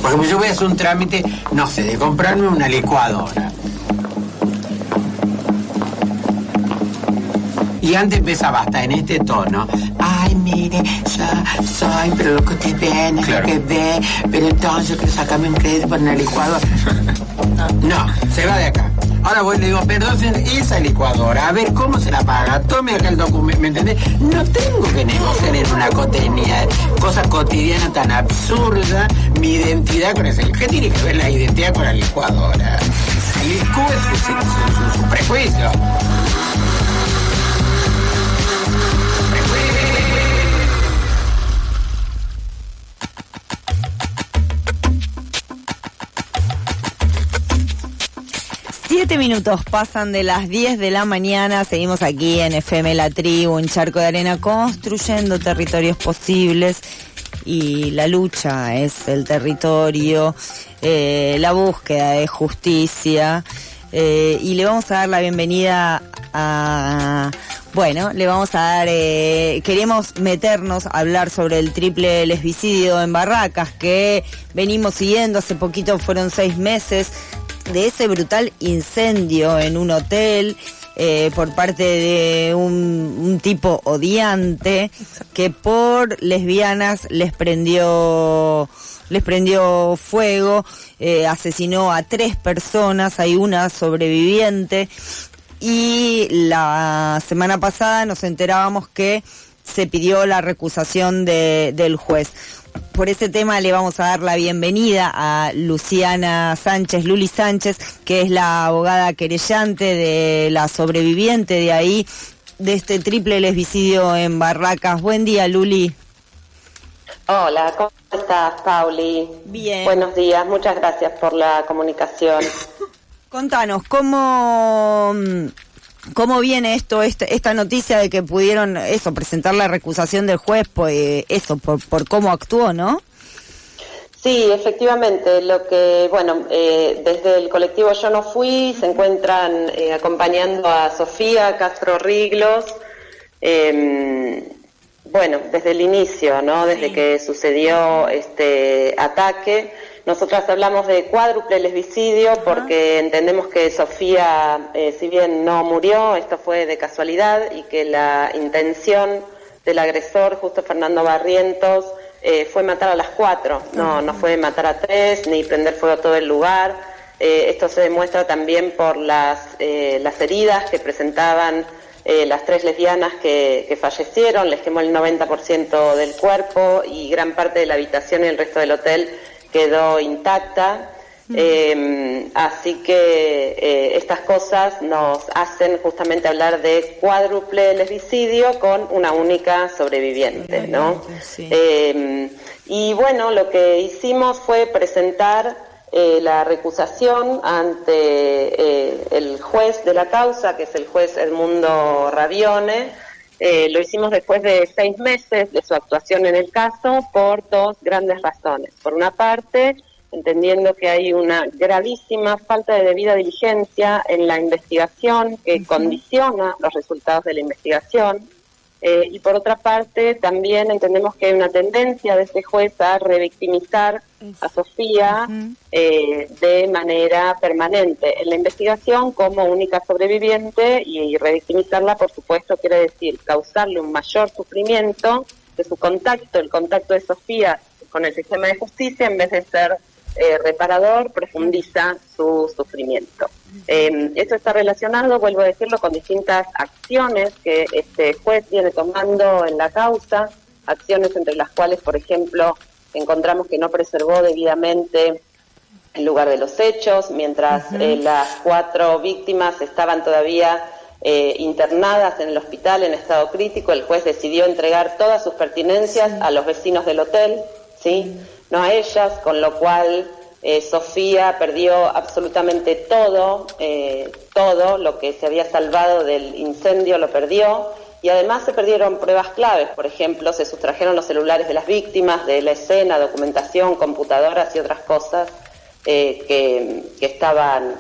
Porque yo voy a hacer un trámite, no sé, de comprarme una licuadora. Y antes empezaba hasta en este tono. Ay, mire, yo soy, pero lo que usted ve no es lo que ve, pero entonces yo quiero sacarme un crédito por una licuadora. No, se va de acá. Ahora voy y le digo, perdón, esa licuadora, a ver cómo se la paga, tome acá el documento, ¿me entendés? No tengo que negociar en una cosa cotidiana tan absurda, mi identidad con ese. ¿Qué tiene que ver la identidad con la licuadora? El licú es su prejuicio. 7 minutos pasan de las 10 de la mañana, seguimos aquí en FM La Tribu, un charco de arena, construyendo territorios posibles, y la lucha es el territorio, la búsqueda de justicia, y le vamos a dar la bienvenida a... Bueno, le vamos a dar, queremos meternos a hablar sobre el triple lesbicidio en Barracas, que venimos siguiendo. Hace poquito fueron 6 meses de ese brutal incendio en un hotel por parte de un tipo odiante que por lesbianas les prendió fuego, asesinó a 3 personas, hay una sobreviviente. Y la semana pasada nos enterábamos que se pidió la recusación del juez. Por ese tema le vamos a dar la bienvenida a Luciana Sánchez, Luli Sánchez, que es la abogada querellante de la sobreviviente de ahí, de este triple lesbicidio en Barracas. Buen día, Luli. Hola, ¿cómo estás, Pauli? Bien. Buenos días, muchas gracias por la comunicación. Contanos, ¿cómo viene esta noticia de que pudieron presentar la recusación del juez por cómo actuó, ¿no? Sí, efectivamente, desde el colectivo Yo No Fui se encuentran acompañando a Sofía Castro Riglos, desde el inicio, ¿no? Desde sí, que sucedió este ataque. Nosotras hablamos de cuádruple lesbicidio porque entendemos que Sofía, si bien no murió, esto fue de casualidad, y que la intención del agresor, justo Fernando Barrientos, fue matar a las 4, no fue matar a 3, ni prender fuego a todo el lugar. Esto se demuestra también por las heridas que presentaban las 3 lesbianas que fallecieron. Les quemó el 90% del cuerpo y gran parte de la habitación y el resto del hotel quedó intacta, así que estas cosas nos hacen justamente hablar de cuádruple lesbicidio con una única sobreviviente, ¿no? Sí. Y bueno, lo que hicimos fue presentar la recusación ante el juez de la causa, que es el juez Edmundo Ravione. Lo hicimos después de 6 meses de su actuación en el caso por 2 grandes razones. Por una parte, entendiendo que hay una gravísima falta de debida diligencia en la investigación que condiciona los resultados de la investigación. Y por otra parte, también entendemos que hay una tendencia de este juez a revictimizar a Sofía de manera permanente en la investigación como única sobreviviente, y revictimizarla, por supuesto, quiere decir causarle un mayor sufrimiento de su contacto, el contacto de Sofía con el sistema de justicia, en vez de ser reparador, profundiza su sufrimiento. Esto está relacionado, vuelvo a decirlo, con distintas acciones que este juez viene tomando en la causa, acciones entre las cuales, por ejemplo, encontramos que no preservó debidamente el lugar de los hechos, mientras las 4 víctimas estaban todavía internadas en el hospital en estado crítico. El juez decidió entregar todas sus pertenencias a los vecinos del hotel, ¿sí? No a ellas, con lo cual Sofía perdió absolutamente todo lo que se había salvado del incendio lo perdió, y además se perdieron pruebas claves. Por ejemplo, se sustrajeron los celulares de las víctimas de la escena, documentación, computadoras y otras cosas que estaban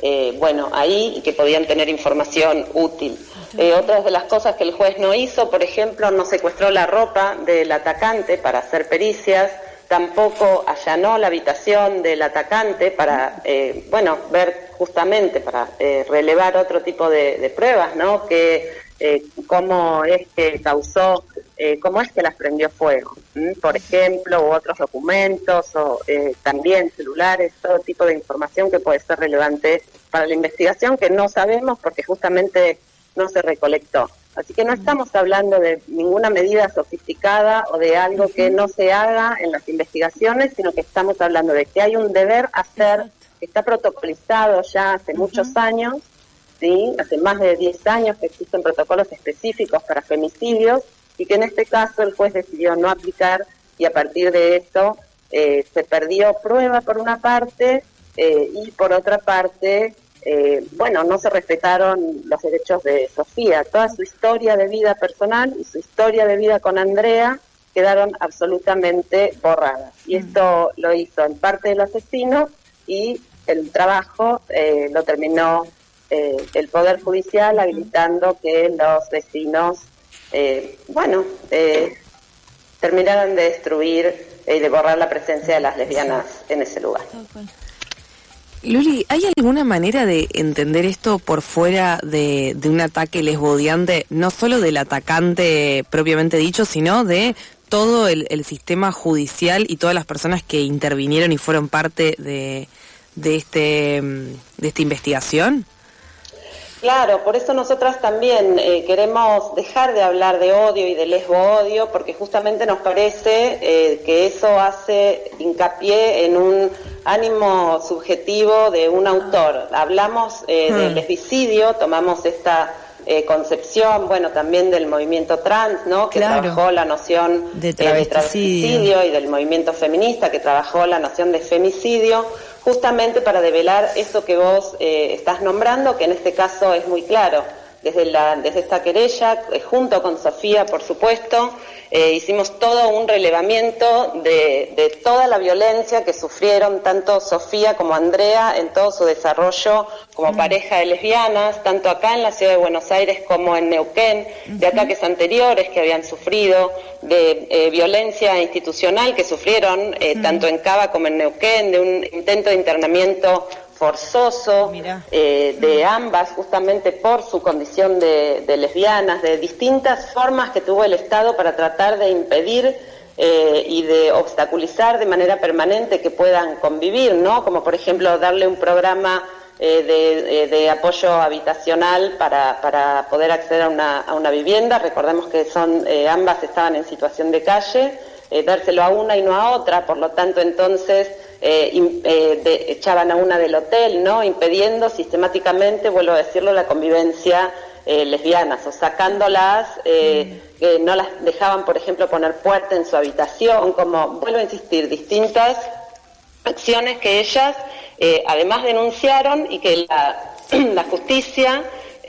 ahí y que podían tener información útil. Otras de las cosas que el juez no hizo, por ejemplo, no secuestró la ropa del atacante para hacer pericias, tampoco allanó la habitación del atacante para, ver justamente, para relevar otro tipo de pruebas, ¿no? Cómo es que causó, cómo es que las prendió fuego, por ejemplo, u otros documentos, o también celulares, todo tipo de información que puede ser relevante para la investigación, que no sabemos porque justamente no se recolectó. Así que no estamos hablando de ninguna medida sofisticada o de algo que no se haga en las investigaciones, sino que estamos hablando de que hay un deber hacer, que está protocolizado ya hace muchos años, ¿sí? Hace más de 10 años que existen protocolos específicos para femicidios, y que en este caso el juez decidió no aplicar, y a partir de eso se perdió prueba por una parte, y por otra parte... no se respetaron los derechos de Sofía. Toda su historia de vida personal y su historia de vida con Andrea quedaron absolutamente borradas. Y esto lo hizo en parte el asesino, y el trabajo lo terminó el Poder Judicial habilitando que los vecinos, terminaran de destruir y de borrar la presencia de las lesbianas en ese lugar. Luli, ¿hay alguna manera de entender esto por fuera de un ataque lesbodiante, no solo del atacante propiamente dicho, sino de todo el sistema judicial y todas las personas que intervinieron y fueron parte de esta investigación? Claro, por eso nosotras también queremos dejar de hablar de odio y de lesbo-odio, porque justamente nos parece que eso hace hincapié en un ánimo subjetivo de un autor. Hablamos del lesbicidio, tomamos esta concepción, también del movimiento trans, ¿no? Que trabajó la noción de travesticidio, y del movimiento feminista, que trabajó la noción de femicidio, justamente para develar eso que vos estás nombrando, que en este caso es muy claro. Desde esta querella, junto con Sofía, por supuesto, hicimos todo un relevamiento de toda la violencia que sufrieron tanto Sofía como Andrea en todo su desarrollo como pareja de lesbianas, tanto acá en la ciudad de Buenos Aires como en Neuquén, de ataques anteriores que habían sufrido, de violencia institucional que sufrieron tanto en Cava como en Neuquén, de un intento de internamiento forzoso de ambas, justamente por su condición de lesbianas, de distintas formas que tuvo el Estado para tratar de impedir y de obstaculizar de manera permanente que puedan convivir, ¿no? Como por ejemplo darle un programa de apoyo habitacional para poder acceder a una vivienda. Recordemos que ambas estaban en situación de calle, dárselo a una y no a otra, por lo tanto entonces echaban a una del hotel, ¿no? Impidiendo sistemáticamente, vuelvo a decirlo, la convivencia lesbianas, o sacándolas, que no las dejaban, por ejemplo, poner puerta en su habitación, como, vuelvo a insistir, distintas acciones que ellas además denunciaron y que la justicia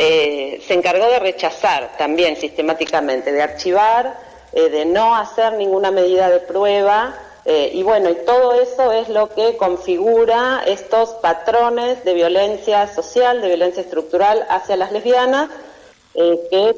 se encargó de rechazar también sistemáticamente, de archivar, de no hacer ninguna medida de prueba. Y todo eso es lo que configura estos patrones de violencia social, de violencia estructural hacia las lesbianas, que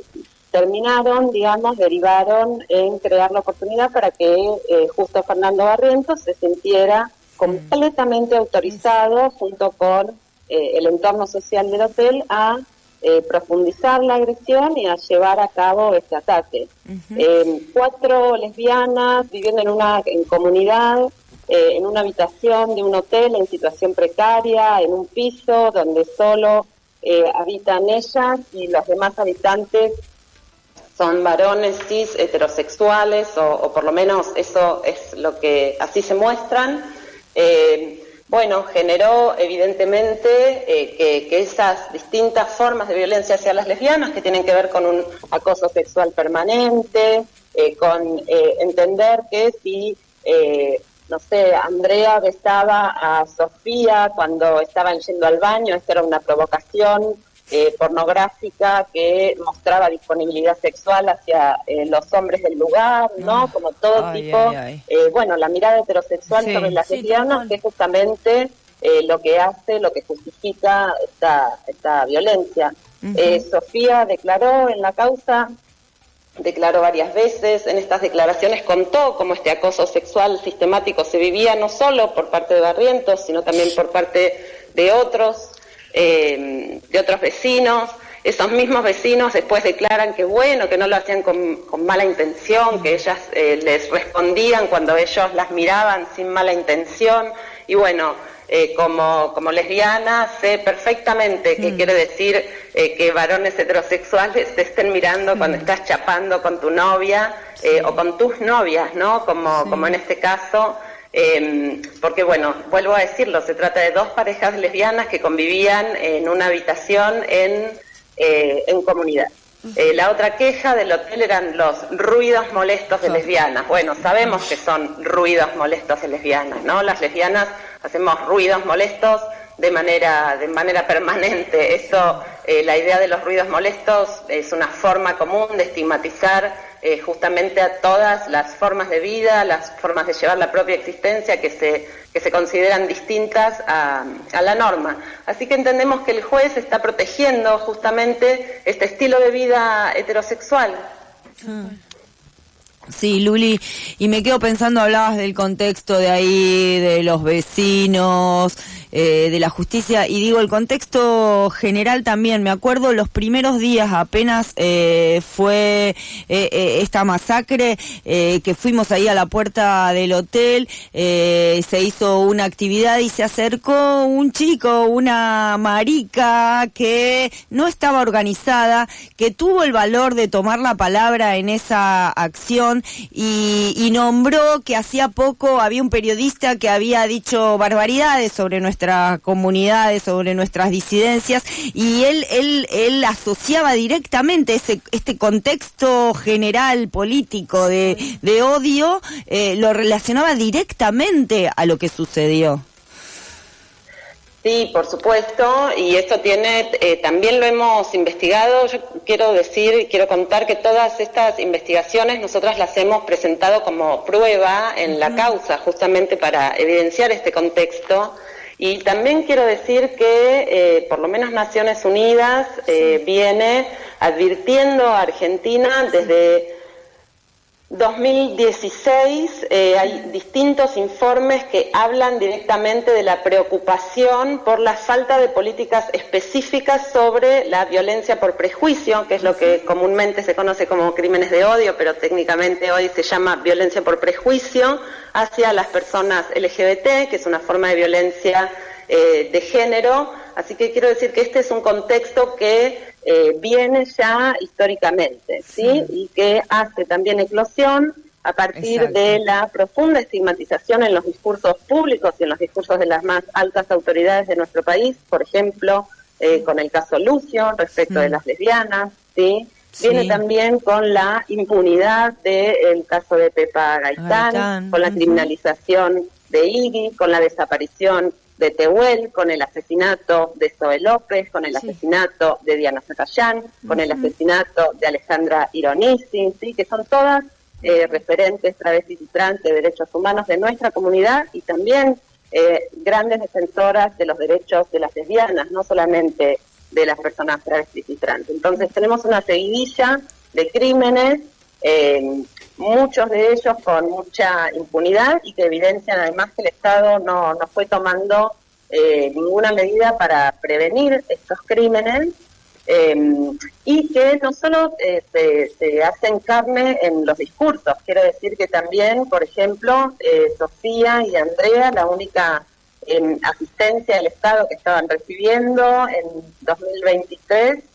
derivaron en crear la oportunidad para que justo Fernando Barrientos se sintiera completamente autorizado, junto con el entorno social del hotel, a profundizar la agresión y a llevar a cabo este ataque. 4 lesbianas viviendo en comunidad, en una habitación de un hotel en situación precaria, en un piso donde solo habitan ellas, y los demás habitantes son varones cis heterosexuales, o por lo menos eso es lo que así se muestran. Generó evidentemente que esas distintas formas de violencia hacia las lesbianas, que tienen que ver con un acoso sexual permanente, con entender que si, Andrea besaba a Sofía cuando estaban yendo al baño, esto era una provocación pornográfica que mostraba disponibilidad sexual hacia los hombres del lugar, ¿no? Como todo la mirada heterosexual sobre las lesbianas, que es justamente lo que justifica esta violencia. Sofía declaró en la causa declaró varias veces. En estas declaraciones contó cómo este acoso sexual sistemático se vivía no solo por parte de Barrientos, sino también por parte de otros vecinos. Esos mismos vecinos después declaran que bueno, que no lo hacían con mala intención, que ellas les respondían cuando ellos las miraban sin mala intención. Y bueno, como lesbiana sé perfectamente qué quiere decir que varones heterosexuales te estén mirando cuando estás chapando con tu novia o con tus novias, ¿no? Como en este caso. Porque bueno, vuelvo a decirlo, se trata de dos parejas lesbianas que convivían en una habitación en comunidad. La otra queja del hotel eran los ruidos molestos de lesbianas. Bueno, sabemos que son ruidos molestos de lesbianas, ¿no? Las lesbianas hacemos ruidos molestos de manera permanente. Eso, la idea de los ruidos molestos es una forma común de estigmatizar justamente a todas las formas de vida, las formas de llevar la propia existencia que se consideran distintas a la norma. Así que entendemos que el juez está protegiendo justamente este estilo de vida heterosexual. Sí, Luli, y me quedo pensando, hablabas del contexto de ahí, de los vecinos, de la justicia, y digo, el contexto general también. Me acuerdo los primeros días apenas fue esta masacre, que fuimos ahí a la puerta del hotel, se hizo una actividad y se acercó un chico, una marica que no estaba organizada, que tuvo el valor de tomar la palabra en esa acción y nombró que hacía poco había un periodista que había dicho barbaridades sobre nuestras comunidades, sobre nuestras disidencias, y él asociaba directamente este contexto general político de odio, lo relacionaba directamente a lo que sucedió. Sí, por supuesto, y esto también lo hemos investigado. Yo quiero contar que todas estas investigaciones nosotras las hemos presentado como prueba en la causa, justamente para evidenciar este contexto. Y también quiero decir que por lo menos Naciones Unidas viene advirtiendo a Argentina desde 2016, hay distintos informes que hablan directamente de la preocupación por la falta de políticas específicas sobre la violencia por prejuicio, que es lo que comúnmente se conoce como crímenes de odio, pero técnicamente hoy se llama violencia por prejuicio hacia las personas LGBT, que es una forma de violencia de género. Así que quiero decir que este es un contexto que viene ya históricamente, ¿sí? Y que hace también eclosión a partir de la profunda estigmatización en los discursos públicos y en los discursos de las más altas autoridades de nuestro país, por ejemplo, con el caso Lucio respecto de las lesbianas, ¿sí? Viene también con la impunidad del caso de Pepa Gaitán, con la criminalización de Iggy, con la desaparición de Tehuel, con el asesinato de Zoe López, con el asesinato de Diana Zacayán, con el asesinato de Alejandra Ironisi, ¿sí? Que son todas referentes travestis y trans de derechos humanos de nuestra comunidad y también grandes defensoras de los derechos de las lesbianas, no solamente de las personas travestis y trans. Entonces tenemos una seguidilla de crímenes, muchos de ellos con mucha impunidad y que evidencian además que el Estado no fue tomando ninguna medida para prevenir estos crímenes y que no solo se hacen carne en los discursos. Quiero decir que también, por ejemplo, Sofía y Andrea, la única asistencia del Estado que estaban recibiendo en 2023,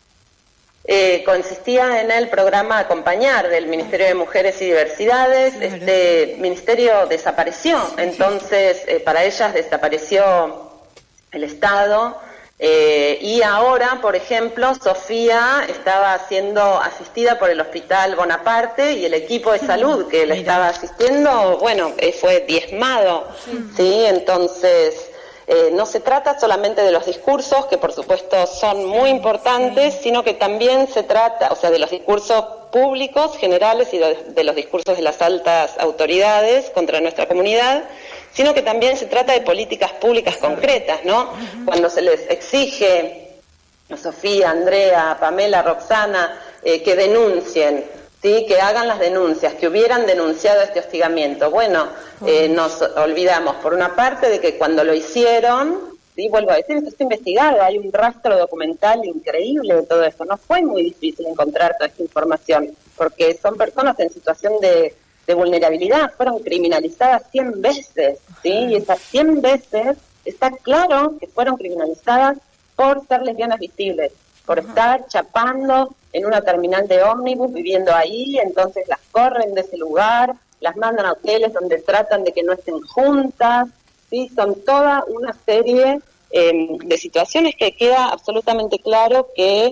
consistía en el programa Acompañar del Ministerio de Mujeres y Diversidades. Este ministerio desapareció, entonces para ellas desapareció el Estado y ahora, por ejemplo, Sofía estaba siendo asistida por el Hospital Bonaparte y el equipo de salud que la estaba asistiendo, bueno, fue diezmado, ¿sí? Entonces no se trata solamente de los discursos, que por supuesto son muy importantes, sino que también se trata, o sea, de los discursos públicos generales y de los discursos de las altas autoridades contra nuestra comunidad, sino que también se trata de políticas públicas concretas, ¿no? Cuando se les exige a Sofía, Andrea, Pamela, Roxana, que denuncien ¿sí? Que hagan las denuncias, que hubieran denunciado este hostigamiento. Bueno, nos olvidamos por una parte de que cuando lo hicieron, ¿sí? Vuelvo a decir, esto está investigado, hay un rastro documental increíble de todo esto. No fue muy difícil encontrar toda esta información, porque son personas en situación de vulnerabilidad, fueron criminalizadas 100 veces, ¿sí? Y esas 100 veces está claro que fueron criminalizadas por ser lesbianas visibles, por estar chapando en una terminal de ómnibus, viviendo ahí, entonces las corren de ese lugar, las mandan a hoteles donde tratan de que no estén juntas, ¿sí? Son toda una serie de situaciones que queda absolutamente claro que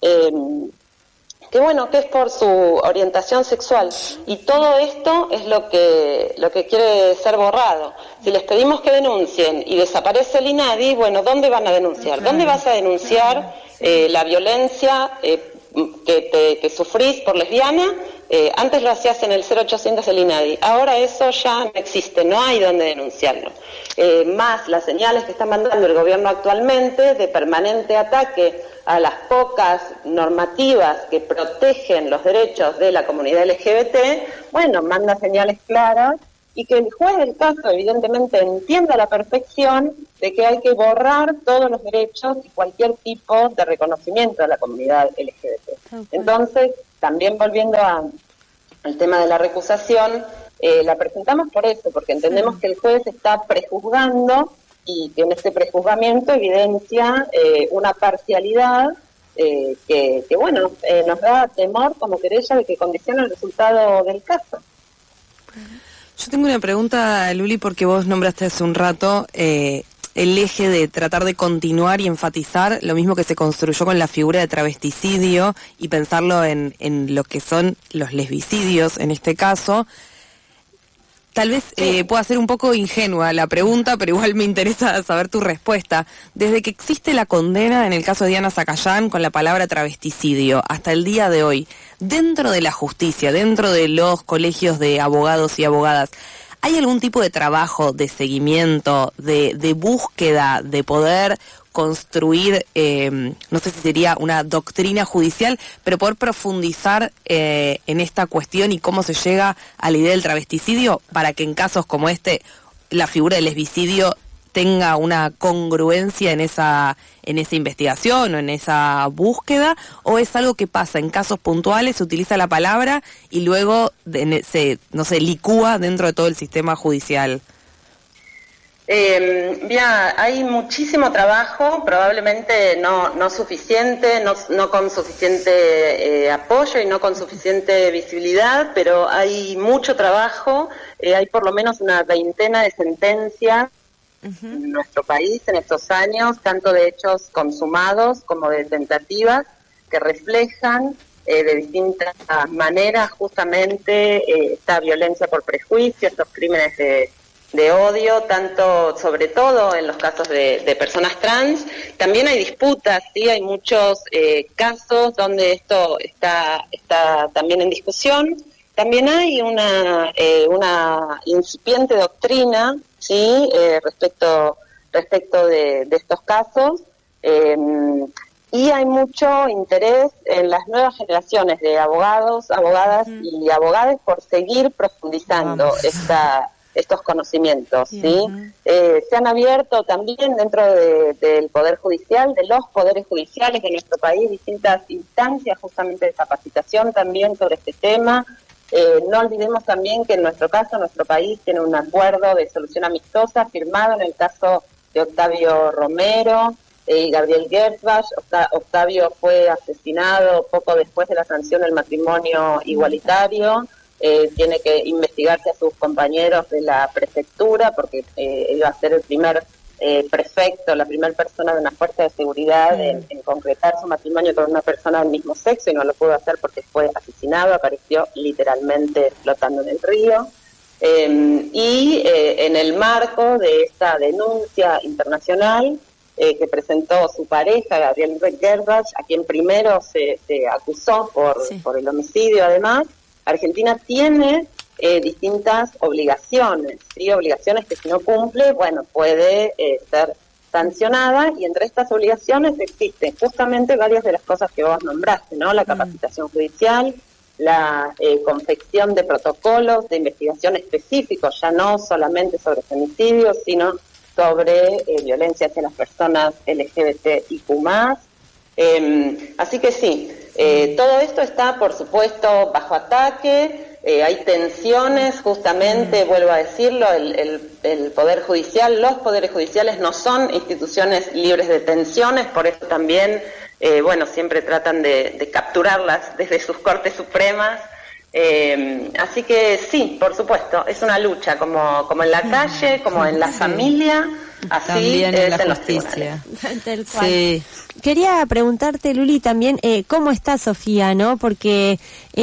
bueno, que es por su orientación sexual, y todo esto es lo que quiere ser borrado. Si les pedimos que denuncien y desaparece el INADI, bueno, ¿dónde van a denunciar? ¿Dónde vas a denunciar la violencia que sufrís por lesbiana? Antes lo hacías en el 0800 del INADI, ahora eso ya no existe, no hay donde denunciarlo. Más las señales que está mandando el gobierno actualmente de permanente ataque a las pocas normativas que protegen los derechos de la comunidad LGBT, bueno, manda señales claras, y que el juez del caso evidentemente entienda a la perfección de que hay que borrar todos los derechos y cualquier tipo de reconocimiento de la comunidad LGBT. Entonces, también volviendo al tema de la recusación, la presentamos por eso, porque entendemos que el juez está prejuzgando y que en este prejuzgamiento evidencia una parcialidad que bueno, nos da temor como querella de que condiciona el resultado del caso. Yo tengo una pregunta, Luli, porque vos nombraste hace un rato el eje de tratar de continuar y enfatizar lo mismo que se construyó con la figura de travesticidio y pensarlo en lo que son los lesbicidios en este caso. Tal vez pueda ser un poco ingenua la pregunta, pero igual me interesa saber tu respuesta. Desde que existe la condena en el caso de Diana Zacayán con la palabra travesticidio hasta el día de hoy, dentro de la justicia, dentro de los colegios de abogados y abogadas, ¿hay algún tipo de trabajo, de seguimiento, de búsqueda, de poder construir, no sé si sería una doctrina judicial, pero poder profundizar en esta cuestión y cómo se llega a la idea del travesticidio para que en casos como este la figura del lesbicidio tenga una congruencia en esa investigación o en esa búsqueda, o es algo que pasa en casos puntuales, se utiliza la palabra y luego se licúa dentro de todo el sistema judicial? Hay muchísimo trabajo, probablemente no suficiente, no con suficiente apoyo y no con suficiente visibilidad, pero hay mucho trabajo, hay por lo menos una veintena de sentencias en nuestro país en estos años, tanto de hechos consumados como de tentativas, que reflejan de distintas maneras justamente esta violencia por prejuicio, estos crímenes de odio, tanto, sobre todo en los casos de personas trans. También hay disputas, sí, hay muchos casos donde esto está también en discusión. También hay una incipiente doctrina, sí, respecto de estos casos, y hay mucho interés en las nuevas generaciones de abogados, abogadas y abogadas por seguir profundizando estos conocimientos, ¿sí? Se han abierto también dentro del Poder Judicial, de los poderes judiciales de nuestro país, distintas instancias justamente de capacitación también sobre este tema. No olvidemos también que en nuestro caso, nuestro país tiene un acuerdo de solución amistosa firmado en el caso de Octavio Romero y Gabriel Gersbach. Octavio fue asesinado poco después de la sanción del matrimonio igualitario. Tiene que investigarse a sus compañeros de la prefectura porque iba a ser el primer prefecto, la primera persona de una fuerza de seguridad en concretar su matrimonio con una persona del mismo sexo, y no lo pudo hacer porque fue asesinado, apareció literalmente flotando en el río. En el marco de esta denuncia internacional que presentó su pareja, Gabriel Gersbach, a quien primero se acusó por el homicidio además, Argentina tiene distintas obligaciones, ¿sí? Obligaciones que si no cumple, bueno, puede ser sancionada, y entre estas obligaciones existen justamente varias de las cosas que vos nombraste, ¿no? La capacitación judicial, la confección de protocolos de investigación específicos, ya no solamente sobre femicidios, sino sobre violencia hacia las personas LGBTIQ+. Así que sí, todo esto está, por supuesto, bajo ataque. Hay tensiones, justamente, vuelvo a decirlo, el Poder Judicial, los poderes judiciales no son instituciones libres de tensiones, por eso también, siempre tratan de capturarlas desde sus Cortes Supremas. Así que sí, por supuesto, es una lucha como en la calle, como en la familia, así también es en la en los justicia. Tal cual. Sí. Quería preguntarte, Luli, también cómo está Sofía, ¿no? Porque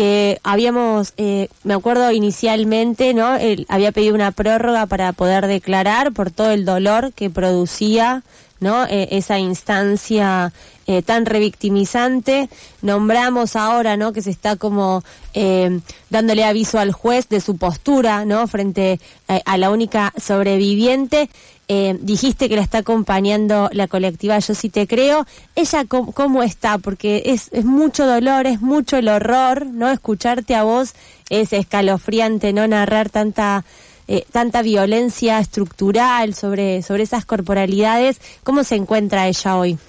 me acuerdo inicialmente, ¿no? Él había pedido una prórroga para poder declarar por todo el dolor que producía, ¿no? Esa instancia tan revictimizante. Nombramos ahora, ¿no? Que se está como dándole aviso al juez de su postura, ¿no? Frente a la única sobreviviente. Dijiste que la está acompañando la colectiva Yo Sí Te Creo. ¿Ella cómo está? Porque es mucho dolor, es mucho el horror, ¿no? Escucharte a vos es escalofriante, ¿no? Narrar tanta violencia estructural sobre esas corporalidades. ¿Cómo se encuentra ella hoy?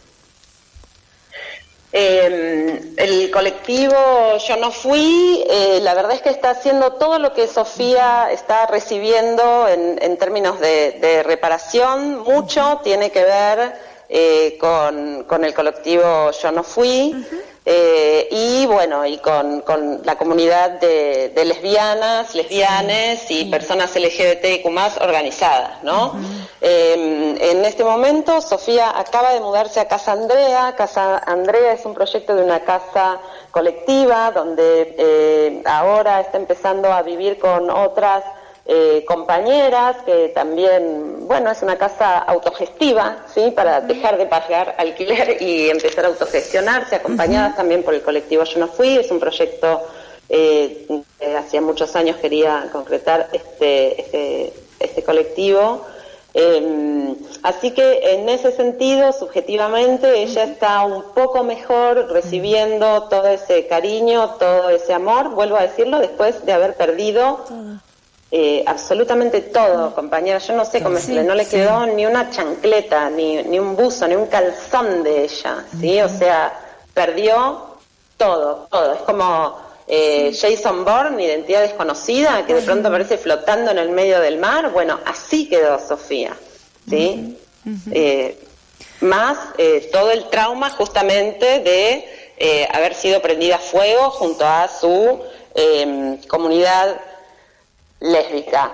El colectivo Yo No Fui, la verdad es que está haciendo todo lo que Sofía está recibiendo en términos de reparación. Mucho tiene que ver con el colectivo Yo No Fui. Y con la comunidad de lesbianes y personas LGBTIQ+ organizadas, ¿no? En este momento Sofía acaba de mudarse a Casa Andrea. Casa Andrea es un proyecto de una casa colectiva donde ahora está empezando a vivir con otras compañeras, que también, es una casa autogestiva, ¿sí? Para dejar de pagar alquiler y empezar a autogestionarse, acompañadas también por el colectivo Yo No Fui. Es un proyecto hacía muchos años quería concretar este colectivo. Así que en ese sentido, subjetivamente, ella está un poco mejor recibiendo todo ese cariño, todo ese amor, vuelvo a decirlo, después de haber perdido absolutamente todo, compañera. Yo no sé cómo decirle, no le quedó ni una chancleta, ni un buzo, ni un calzón de ella, ¿sí? O sea, perdió todo. Es como Jason Bourne, Identidad Desconocida, que de pronto aparece flotando en el medio del mar. Bueno, así quedó Sofía, ¿sí? Más todo el trauma justamente de haber sido prendida a fuego junto a su comunidad lésbica.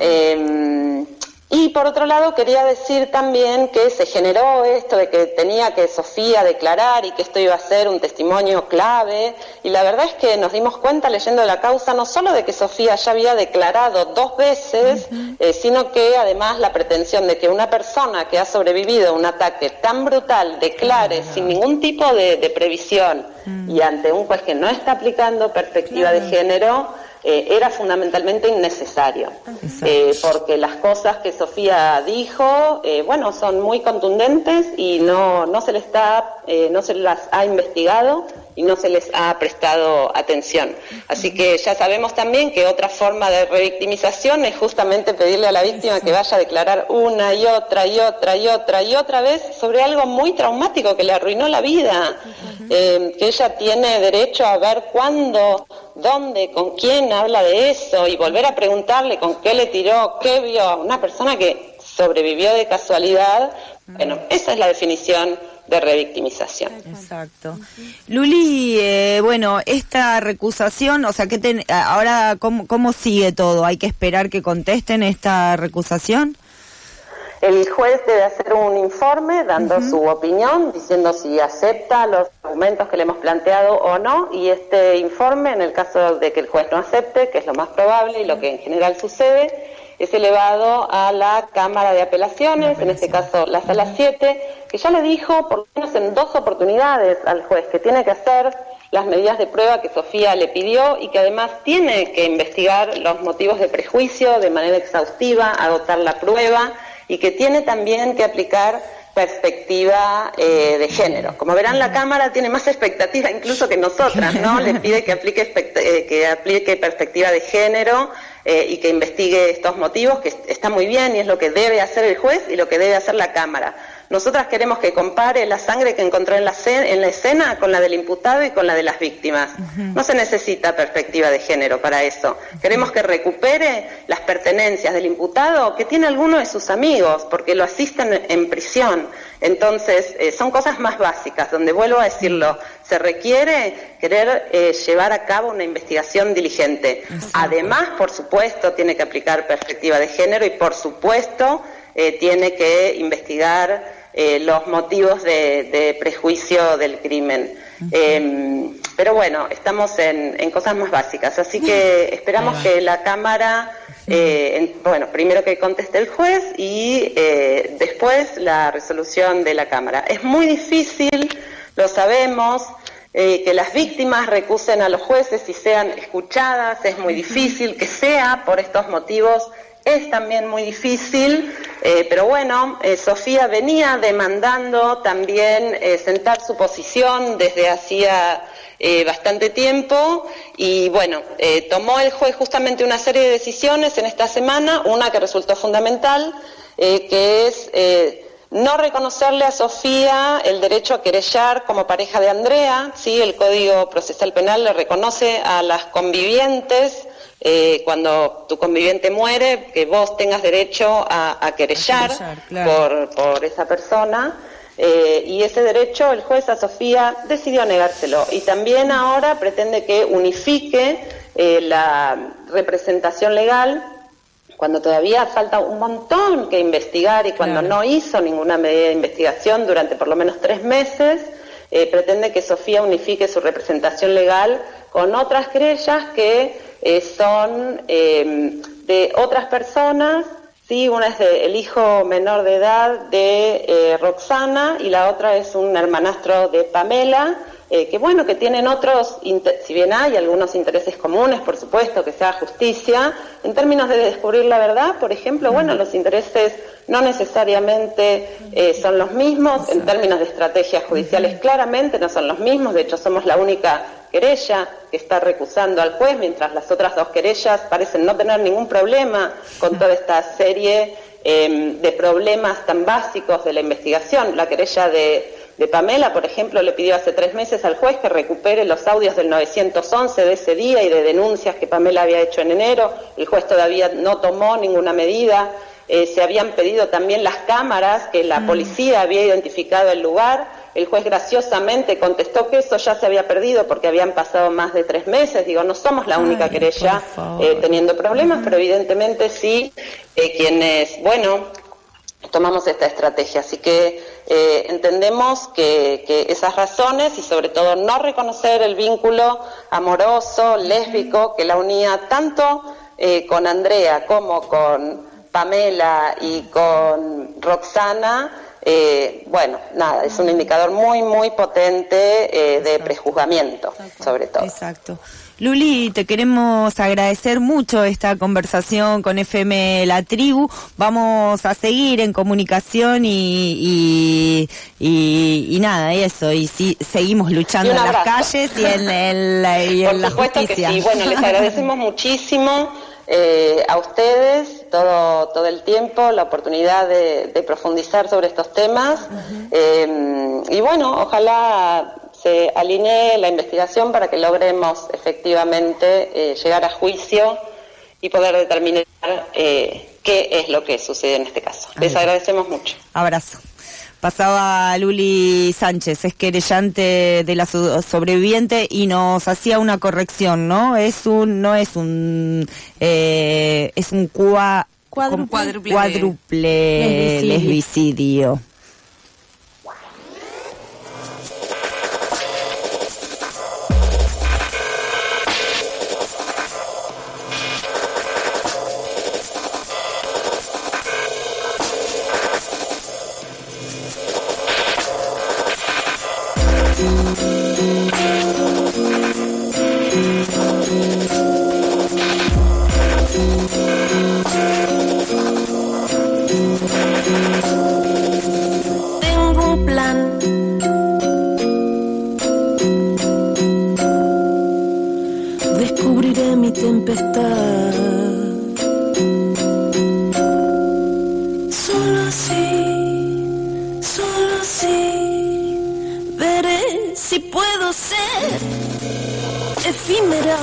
Y por otro lado quería decir también que se generó esto de que tenía que Sofía declarar y que esto iba a ser un testimonio clave, y la verdad es que nos dimos cuenta leyendo la causa no solo de que Sofía ya había declarado 2 veces, sino que además la pretensión de que una persona que ha sobrevivido a un ataque tan brutal declare sin ningún tipo de previsión y ante un juez que no está aplicando perspectiva de género, era fundamentalmente innecesario, porque las cosas que Sofía dijo, son muy contundentes y no se les las ha investigado y no se les ha prestado atención. Así que ya sabemos también que otra forma de revictimización es justamente pedirle a la víctima que vaya a declarar una y otra vez sobre algo muy traumático que le arruinó la vida, que ella tiene derecho a ver cuándo, dónde, con quién habla de eso y volver a preguntarle con qué le tiró, qué vio a una persona que sobrevivió de casualidad. Bueno, esa es la definición de revictimización. Exacto. Luli, esta recusación, o sea, ahora ¿cómo sigue todo? ¿Hay que esperar que contesten esta recusación? El juez debe hacer un informe dando su opinión, diciendo si acepta los argumentos que le hemos planteado o no, y este informe, en el caso de que el juez no acepte, que es lo más probable y lo que en general sucede, es elevado a la Cámara de Apelaciones, en este caso la Sala 7, que ya le dijo por lo menos en 2 oportunidades al juez que tiene que hacer las medidas de prueba que Sofía le pidió y que además tiene que investigar los motivos de prejuicio de manera exhaustiva, agotar la prueba, y que tiene también que aplicar perspectiva de género. Como verán, la Cámara tiene más expectativa incluso que nosotras, ¿no? Le pide que aplique perspectiva de género y que investigue estos motivos, que está muy bien y es lo que debe hacer el juez y lo que debe hacer la Cámara. Nosotras queremos que compare la sangre que encontró en la escena con la del imputado y con la de las víctimas. No se necesita perspectiva de género para eso. Queremos que recupere las pertenencias del imputado que tiene alguno de sus amigos, porque lo asisten en prisión. Entonces, son cosas más básicas, donde vuelvo a decirlo, se requiere querer llevar a cabo una investigación diligente. Además, por supuesto, tiene que aplicar perspectiva de género y, por supuesto, tiene que investigar los motivos de prejuicio del crimen. Pero bueno, estamos en cosas más básicas, así que esperamos que la Cámara, primero que conteste el juez y después la resolución de la Cámara. Es muy difícil, lo sabemos, que las víctimas recusen a los jueces y sean escuchadas, es muy difícil que sea por estos motivos. Es también muy difícil, pero bueno, Sofía venía demandando también sentar su posición desde hacía bastante tiempo y bueno, tomó el juez justamente una serie de decisiones en esta semana, una que resultó fundamental, que es no reconocerle a Sofía el derecho a querellar como pareja de Andrea, ¿sí? El Código Procesal Penal le reconoce a las convivientes cuando tu conviviente muere, que vos tengas derecho a querellar, claro, por esa persona, y ese derecho el juez a Sofía decidió negárselo, y también ahora pretende que unifique la representación legal, cuando todavía falta un montón que investigar y cuando no hizo ninguna medida de investigación durante por lo menos 3 meses, pretende que Sofía unifique su representación legal con otras querellas que son de otras personas, ¿sí? Una es el hijo menor de edad de Roxana y la otra es un hermanastro de Pamela, que bueno, que tienen otros, si bien hay algunos intereses comunes, por supuesto, que se haga justicia, en términos de descubrir la verdad, por ejemplo, bueno, los intereses no necesariamente son los mismos, en términos de estrategias judiciales claramente no son los mismos, de hecho somos la única querella que está recusando al juez, mientras las otras 2 querellas parecen no tener ningún problema con toda esta serie de problemas tan básicos de la investigación. La querella de Pamela, por ejemplo, le pidió hace 3 meses al juez que recupere los audios del 911 de ese día y de denuncias que Pamela había hecho en enero. El juez todavía no tomó ninguna medida. Se habían pedido también las cámaras, que la policía había identificado el lugar. El juez graciosamente contestó que eso ya se había perdido porque habían pasado más de 3 meses. Digo, no somos la única querella teniendo problemas, pero evidentemente sí quienes, bueno, tomamos esta estrategia. Así que entendemos que esas razones y sobre todo no reconocer el vínculo amoroso, lésbico, que la unía tanto con Andrea como con Pamela y con Roxana, bueno, nada, es un indicador muy, muy potente de prejuzgamiento, sobre todo. Exacto. Luli, te queremos agradecer mucho esta conversación con FM La Tribu. Vamos a seguir en comunicación y nada, eso. Y sí, seguimos luchando en las calles y en la justicia. Que sí. Bueno, les agradecemos muchísimo a ustedes todo el tiempo, la oportunidad de profundizar sobre estos temas. Y bueno, ojalá se alinee la investigación para que logremos efectivamente llegar a juicio y poder determinar qué es lo que sucede en este caso. Les agradecemos mucho. Abrazo. Pasaba Luli Sánchez, es querellante de la sobreviviente y nos hacía una corrección, ¿no? Es un cuádruple lesbicidio. ser efímera,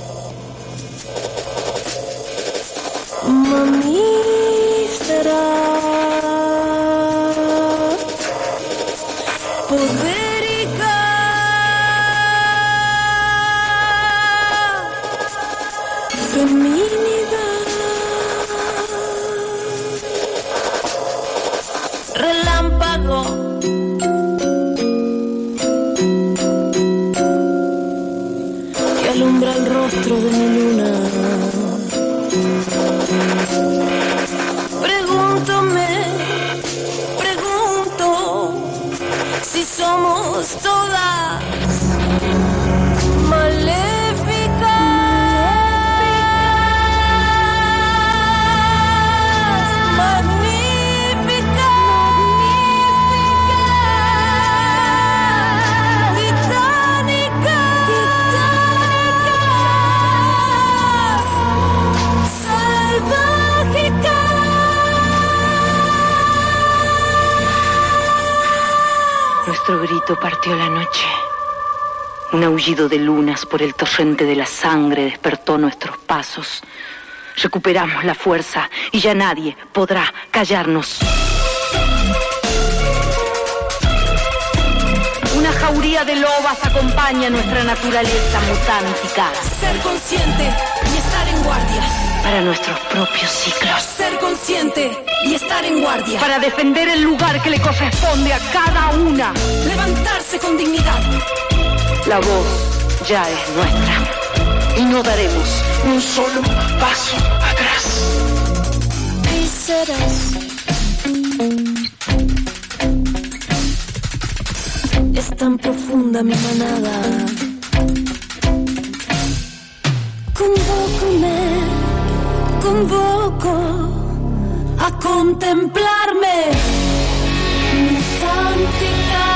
mamífera, podérica, feminidad, relámpago, que alumbra el rostro de mi luna. Pregunto si somos todas maléficas, magníficas, titánicas, salvágicas. Nuestro grito partió la noche. Un aullido de lunas por el torrente de la sangre despertó nuestros pasos. Recuperamos la fuerza y ya nadie podrá callarnos. Una jauría de lobas acompaña nuestra naturaleza mutántica. Ser consciente y estar en guardia. Para nuestros propios ciclos. Ser consciente y estar en guardia. Para defender el lugar que le corresponde a cada una. Levantarse con dignidad. La voz ya es nuestra. Y no daremos un solo paso atrás. Y serás. Es tan profunda mi manada. Convoco a contemplarme. Mutántica.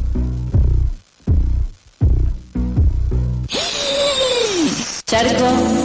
Charco